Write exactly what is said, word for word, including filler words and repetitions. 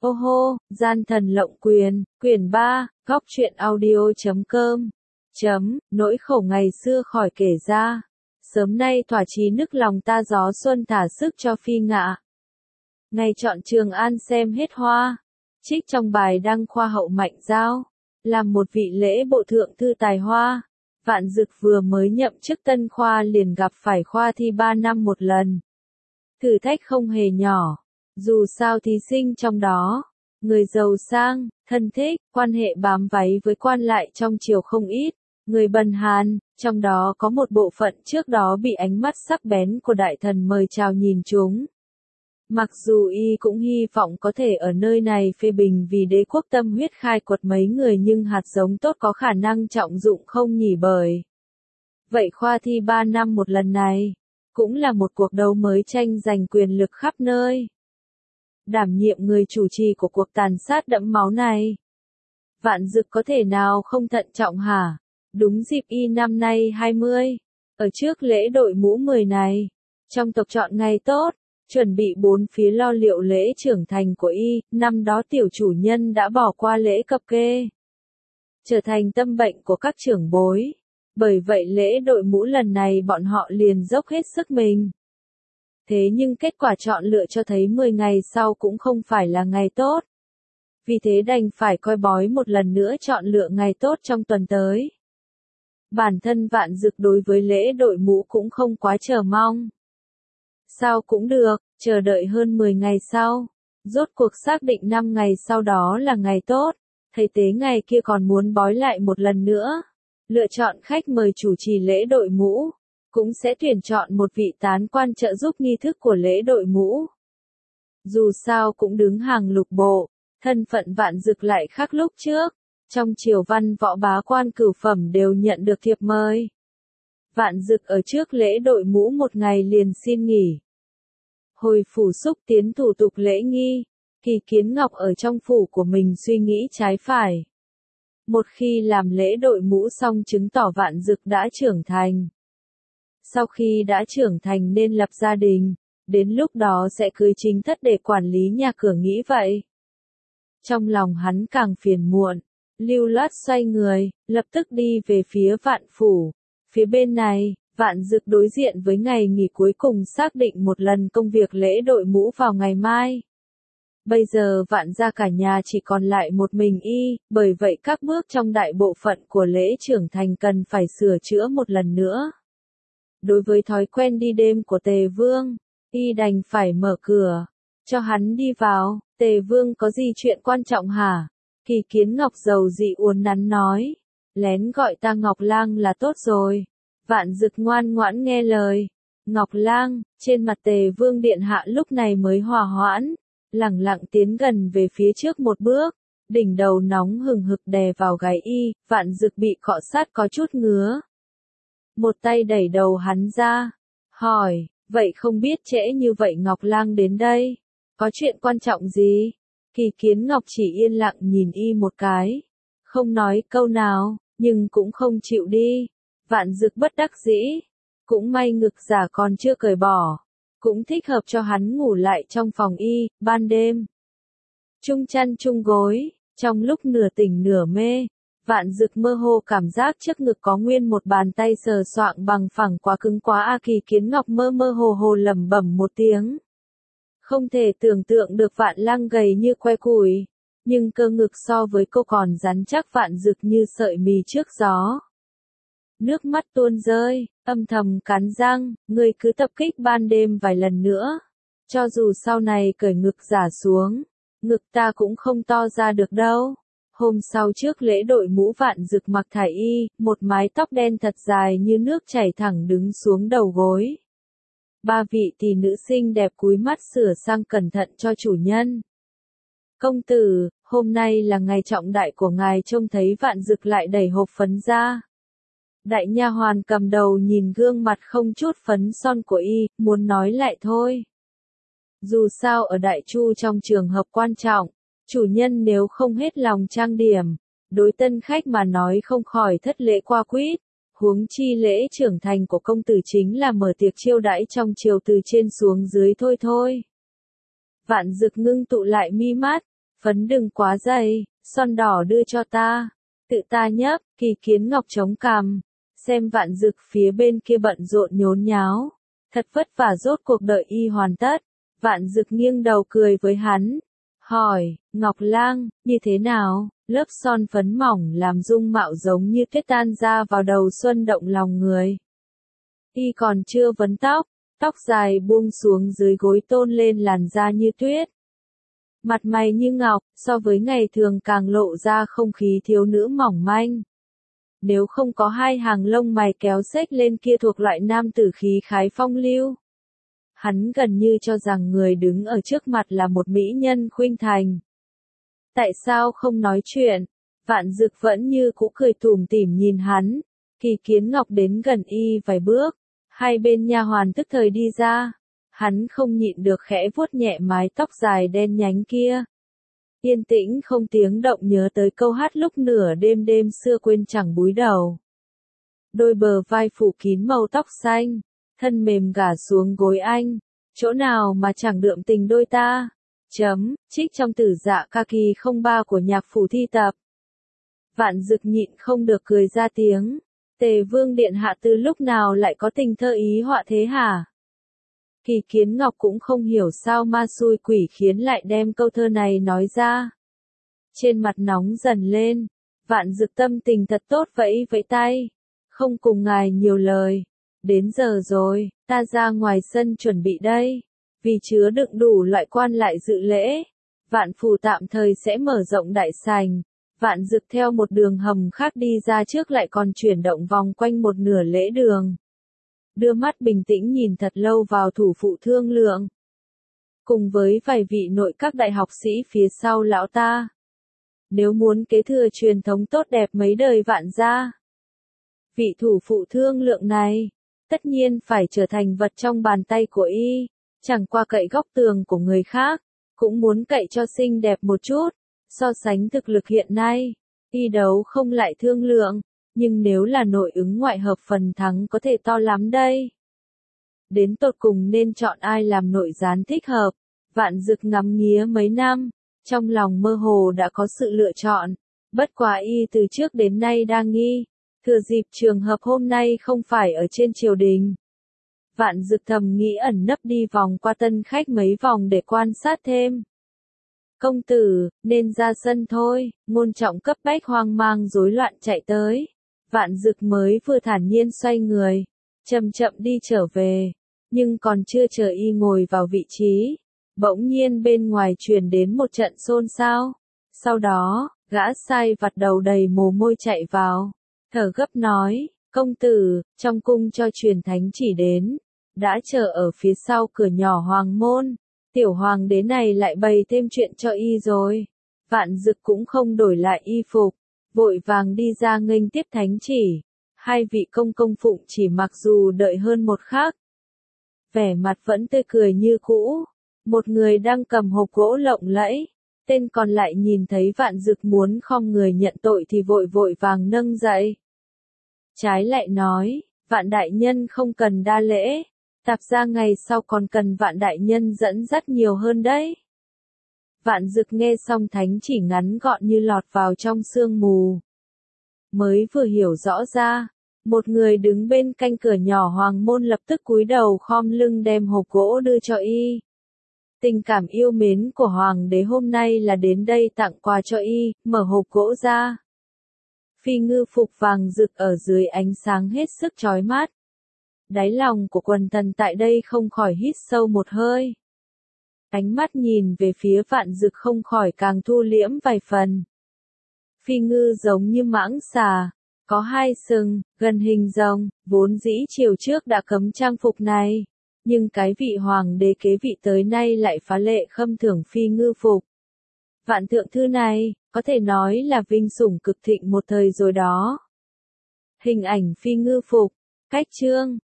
Ô hô, gian thần lộng quyền, quyển ba, góc truyện audio.com. Chấm, nỗi khổ ngày xưa khỏi kể ra. Sớm nay thỏa chí nức lòng ta gió xuân thả sức cho phi ngạ. Ngày chọn Trường An xem hết hoa. Trích trong bài đăng khoa hậu Mạnh Giao. Làm một vị lễ bộ thượng thư tài hoa. Vạn Dực vừa mới nhậm chức tân khoa liền gặp phải khoa thi ba năm một lần. Thử thách không hề nhỏ. Dù sao thí sinh trong đó, người giàu sang, thân thích, quan hệ bám váy với quan lại trong triều không ít, người bần hàn, trong đó có một bộ phận trước đó bị ánh mắt sắc bén của đại thần mời chào nhìn chúng. Mặc dù y cũng hy vọng có thể ở nơi này phê bình vì đế quốc tâm huyết khai quật mấy người nhưng hạt giống tốt có khả năng trọng dụng không nhỉ bởi. Vậy khoa thi ba năm một lần này, cũng là một cuộc đấu mới tranh giành quyền lực khắp nơi. Đảm nhiệm người chủ trì của cuộc tàn sát đẫm máu này. Vạn Dực có thể nào không thận trọng hả? Đúng dịp y năm nay hai mươi, ở trước lễ đội mũ mười này, trong tộc chọn ngày tốt, chuẩn bị bốn phía lo liệu lễ trưởng thành của y, năm đó tiểu chủ nhân đã bỏ qua lễ cập kê, trở thành tâm bệnh của các trưởng bối. Bởi vậy lễ đội mũ lần này bọn họ liền dốc hết sức mình. Thế nhưng kết quả chọn lựa cho thấy mười ngày sau cũng không phải là ngày tốt. Vì thế đành phải coi bói một lần nữa chọn lựa ngày tốt trong tuần tới. Bản thân Vạn Dực đối với lễ đội mũ cũng không quá chờ mong. Sao cũng được, chờ đợi hơn mười ngày sau. Rốt cuộc xác định năm ngày sau đó là ngày tốt. Thầy tế ngày kia còn muốn bói lại một lần nữa. Lựa chọn khách mời chủ trì lễ đội mũ. Cũng sẽ tuyển chọn một vị tán quan trợ giúp nghi thức của lễ đội mũ. Dù sao cũng đứng hàng lục bộ, thân phận Vạn Dực lại khác lúc trước. Trong triều văn võ bá quan cửu phẩm đều nhận được thiệp mời. Vạn Dực ở trước lễ đội mũ một ngày liền xin nghỉ. Hồi phủ xúc tiến thủ tục lễ nghi, Kỳ Kiến Ngọc ở trong phủ của mình suy nghĩ trái phải. Một khi làm lễ đội mũ xong chứng tỏ Vạn Dực đã trưởng thành. Sau khi đã trưởng thành nên lập gia đình, đến lúc đó sẽ cưới chính thất để quản lý nhà cửa nghĩ vậy. Trong lòng hắn càng phiền muộn, lưu loát xoay người, lập tức đi về phía Vạn phủ. Phía bên này, Vạn Dực đối diện với ngày nghỉ cuối cùng xác định một lần công việc lễ đội mũ vào ngày mai. Bây giờ Vạn gia cả nhà chỉ còn lại một mình y, bởi vậy các bước trong đại bộ phận của lễ trưởng thành cần phải sửa chữa một lần nữa. Đối với thói quen đi đêm của Tề Vương, y đành phải mở cửa, cho hắn đi vào. Tề Vương có gì chuyện quan trọng hả? Kỳ Kiến Ngọc giàu dị uốn nắn nói. Lén gọi ta Ngọc Lang là tốt rồi. Vạn Dực ngoan ngoãn nghe lời. Ngọc Lang, trên mặt Tề Vương điện hạ lúc này mới hòa hoãn, lẳng lặng tiến gần về phía trước một bước, đỉnh đầu nóng hừng hực đè vào gáy y, Vạn Dực bị cọ sát có chút ngứa. Một tay đẩy đầu hắn ra, hỏi, vậy không biết trễ như vậy Ngọc Lang đến đây, có chuyện quan trọng gì? Kỳ Kiến Ngọc chỉ yên lặng nhìn y một cái, không nói câu nào, nhưng cũng không chịu đi. Vạn Dực bất đắc dĩ, cũng may ngực giả còn chưa cởi bỏ, cũng thích hợp cho hắn ngủ lại trong phòng y, ban đêm. Chung chăn chung gối, trong lúc nửa tỉnh nửa mê, Vạn Dực mơ hồ cảm giác trước ngực có nguyên một bàn tay sờ soạng bằng phẳng quá cứng quá a. Kỳ Kiến Ngọc mơ mơ hồ hồ lẩm bẩm một tiếng. Không thể tưởng tượng được Vạn Lang gầy như que củi, nhưng cơ ngực so với cô còn rắn chắc. Vạn Dực như sợi mì trước gió. Nước mắt tuôn rơi, âm thầm cắn răng, ngươi cứ tập kích ban đêm vài lần nữa. Cho dù sau này cởi ngực giả xuống, ngực ta cũng không to ra được đâu. Hôm sau trước lễ đội mũ Vạn Dực mặc thải y, một mái tóc đen thật dài như nước chảy thẳng đứng xuống đầu gối. Ba vị tỷ nữ xinh đẹp cúi mắt sửa sang cẩn thận cho chủ nhân. Công tử, hôm nay là ngày trọng đại của ngài. Trông thấy Vạn Dực lại đẩy hộp phấn ra. Đại nha hoàn cầm đầu nhìn gương mặt không chút phấn son của y, muốn nói lại thôi. Dù sao ở Đại Chu trong trường hợp quan trọng, chủ nhân nếu không hết lòng trang điểm, đối tân khách mà nói không khỏi thất lễ qua quýt. Huống chi lễ trưởng thành của công tử chính là mở tiệc chiêu đãi trong triều từ trên xuống dưới thôi thôi. Vạn Dực ngưng tụ lại mi mắt, Phấn đừng quá dày, son đỏ đưa cho ta. Tự ta nhấp, Kỳ Kiến Ngọc chống cằm. Xem Vạn Dực phía bên kia bận rộn nhốn nháo. Thật vất vả rốt cuộc đợi y hoàn tất. Vạn Dực nghiêng đầu cười với hắn. Hỏi, Ngọc Lang, như thế nào? Lớp son phấn mỏng làm dung mạo giống như tuyết tan ra vào đầu xuân động lòng người. Y còn chưa vấn tóc, tóc dài buông xuống dưới gối tôn lên làn da như tuyết. Mặt mày như ngọc, so với ngày thường càng lộ ra không khí thiếu nữ mỏng manh. Nếu không có hai hàng lông mày kéo xếch lên kia thuộc loại nam tử khí khái phong lưu. Hắn gần như cho rằng người đứng ở trước mặt là một mỹ nhân khuynh thành. Tại sao không nói chuyện? Vạn Dực vẫn như cũ cười tủm tỉm nhìn hắn. Kỳ Kiến Ngọc đến gần y vài bước, hai bên nha hoàn tức thời đi ra. Hắn không nhịn được khẽ vuốt nhẹ mái tóc dài đen nhánh kia. Yên tĩnh không tiếng động nhớ tới câu hát lúc nửa đêm đêm xưa quên chẳng búi đầu. Đôi bờ vai phủ kín màu tóc xanh, thân mềm gả xuống gối anh, chỗ nào mà chẳng đượm tình đôi ta. Chấm, trích trong Tử Dạ Ca Kỳ không ba của nhạc phủ thi tập. Vạn Dực nhịn không được cười ra tiếng. Tề Vương điện hạ từ lúc nào lại có tình thơ ý họa thế hả? Kỳ Kiến Ngọc cũng không hiểu sao ma xui quỷ khiến lại đem câu thơ này nói ra. Trên mặt nóng dần lên, Vạn Dực tâm tình thật tốt vẫy vẫy tay. Không cùng ngài nhiều lời. Đến giờ rồi, ta ra ngoài sân chuẩn bị đây. Vì chứa đựng đủ loại quan lại dự lễ, Vạn phủ tạm thời sẽ mở rộng đại sảnh. Vạn Dực theo một đường hầm khác đi ra trước lại còn chuyển động vòng quanh một nửa lễ đường. Đưa mắt bình tĩnh nhìn thật lâu vào thủ phụ thương lượng. Cùng với vài vị nội các đại học sĩ phía sau lão ta. Nếu muốn kế thừa truyền thống tốt đẹp mấy đời Vạn gia. Vị thủ phụ thương lượng này, tất nhiên phải trở thành vật trong bàn tay của y. Chẳng qua cậy góc tường của người khác, cũng muốn cậy cho xinh đẹp một chút. So sánh thực lực hiện nay, y đấu không lại thương lượng, nhưng nếu là nội ứng ngoại hợp phần thắng có thể to lắm đây. Đến tột cùng nên chọn ai làm nội gián thích hợp, Vạn Dực ngắm nghía mấy năm, trong lòng mơ hồ đã có sự lựa chọn, bất quá y từ trước đến nay đang nghi, thừa dịp trường hợp hôm nay không phải ở trên triều đình. Vạn Dực thầm nghĩ ẩn nấp đi vòng qua tân khách mấy vòng để quan sát thêm. Công tử, nên ra sân thôi, Ngôn Trọng cấp bách hoang mang rối loạn chạy tới. Vạn Dực mới vừa thản nhiên xoay người, chậm chậm đi trở về, nhưng còn chưa chờ y ngồi vào vị trí, bỗng nhiên bên ngoài truyền đến một trận xôn xao. Sau đó, gã sai vặt đầu đầy mồ hôi chạy vào, thở gấp nói, công tử, trong cung cho truyền thánh chỉ đến, đã chờ ở phía sau cửa nhỏ hoàng môn. Tiểu hoàng đế này lại bày thêm chuyện cho y rồi. Vạn Dực cũng không đổi lại y phục, vội vàng đi ra nghênh tiếp thánh chỉ. Hai vị công công phụng chỉ mặc dù đợi hơn một khắc, vẻ mặt vẫn tươi cười như cũ. Một người đang cầm hộp gỗ lộng lẫy, tên còn lại nhìn thấy Vạn Dực muốn khom người nhận tội thì vội vội vàng nâng dậy. Trái lại nói, Vạn đại nhân không cần đa lễ. Tạp ra ngày sau còn cần Vạn đại nhân dẫn dắt nhiều hơn đấy. Vạn Dực nghe xong thánh chỉ ngắn gọn như lọt vào trong sương mù. Mới vừa hiểu rõ ra, một người đứng bên canh cửa nhỏ hoàng môn lập tức cúi đầu khom lưng đem hộp gỗ đưa cho y. Tình cảm yêu mến của hoàng đế hôm nay là đến đây tặng quà cho y, mở hộp gỗ ra. Phi ngư phục vàng rực ở dưới ánh sáng hết sức chói mắt. Đáy lòng của quần thần tại đây không khỏi hít sâu một hơi. Ánh mắt nhìn về phía Vạn Dực không khỏi càng thu liễm vài phần. Phi ngư giống như mãng xà, có hai sừng, gần hình rồng, vốn dĩ chiều trước đã cấm trang phục này. Nhưng cái vị hoàng đế kế vị tới nay lại phá lệ khâm thưởng phi ngư phục. Vạn thượng thư này, có thể nói là vinh sủng cực thịnh một thời rồi đó. Hình ảnh phi ngư phục, cách chương.